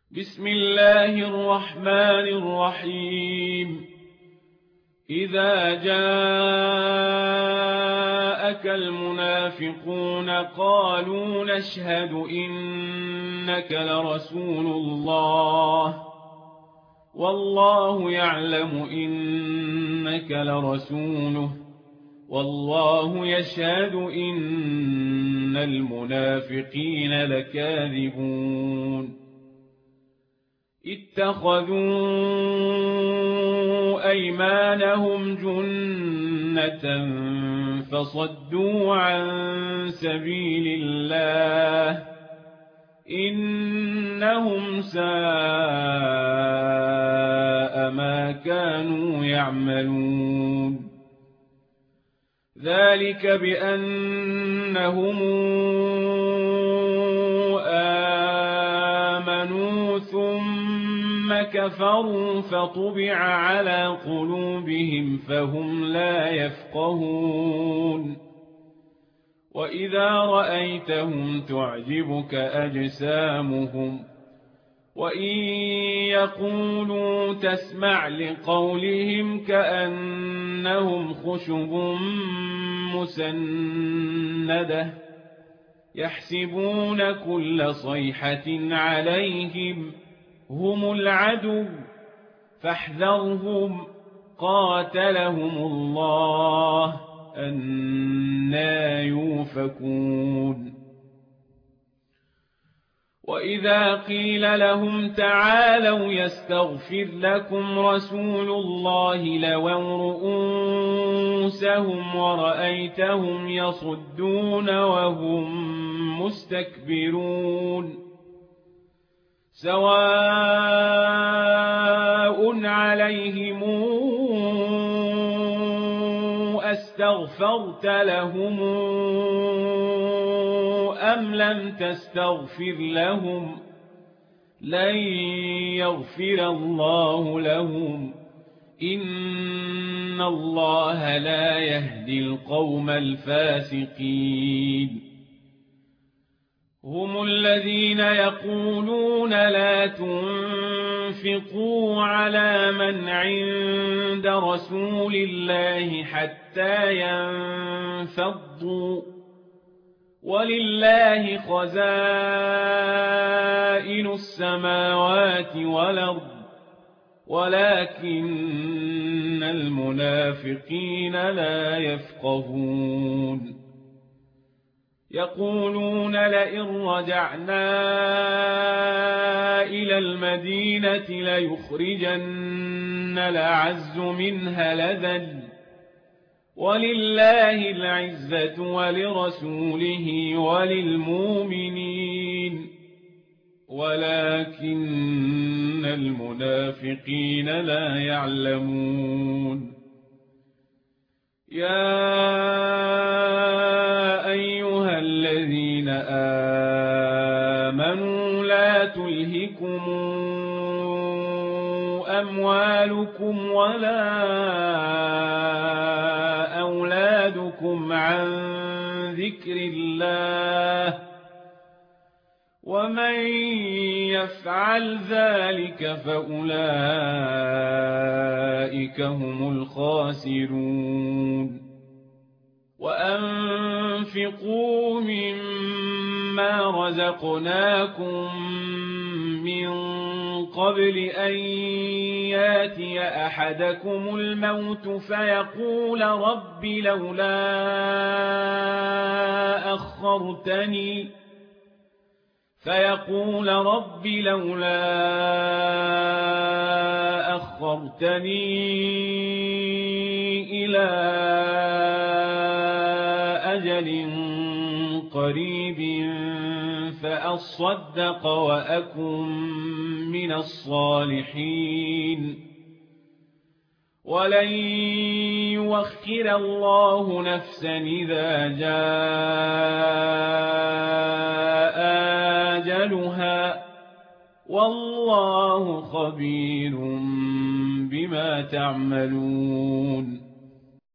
بسم الله الرحمن الرحيم إذا جاءك المنافقون قالوا نشهد إنك لرسول الله والله يعلم إنك لرسوله والله يشهد إن المنافقين لكاذبون اتخذوا أيمانهم جنة فصدوا عن سبيل الله إنهم ساء ما كانوا يعملون ذلك بأنهم آمنوا ثم كفروا فطبع على قلوبهم فهم لا يفقهون وإذا رأيتهم تعجبك أجسامهم وإن يقولوا تسمع لقولهم كأنهم خشب مسندة يحسبون كل صيحة عليهم هم العدو فاحذرهم قاتلهم الله أنى يؤفكون وإذا قيل لهم تعالوا يستغفر لكم رسول الله لووا رؤوسهم ورأيتهم يصدون وهم مستكبرون سواء عليهم أستغفرت لهم أم لم تستغفر لهم لن يغفر الله لهم إن الله لا يهدي القوم الفاسقين هم الذين يقولون لا تنفقوا على من عند رسول الله حتى ينفضوا ولله خزائن السماوات والأرض ولكن المنافقين لا يفقهون يقولون لئن رجعنا إلى المدينة ليخرجن الأعز منها الأذل ولله العزة ولرسوله وللمؤمنين ولكن المنافقين لا يعلمون يا أيها الذين آمنوا لا تلهكم أموالكم ولا أولادكم عن ذكر الله ومن يفعل ذلك فأولئك هم الخاسرون وأنفقوا مما رزقناكم من قبل أن ياتي أحدكم الموت فيقول رب لولا أخرتني إلى أجل قريب فأصدق وأكن من الصالحين ولن يؤخر الله نفسا إذا جاء أجلها والله خبير بما تعملون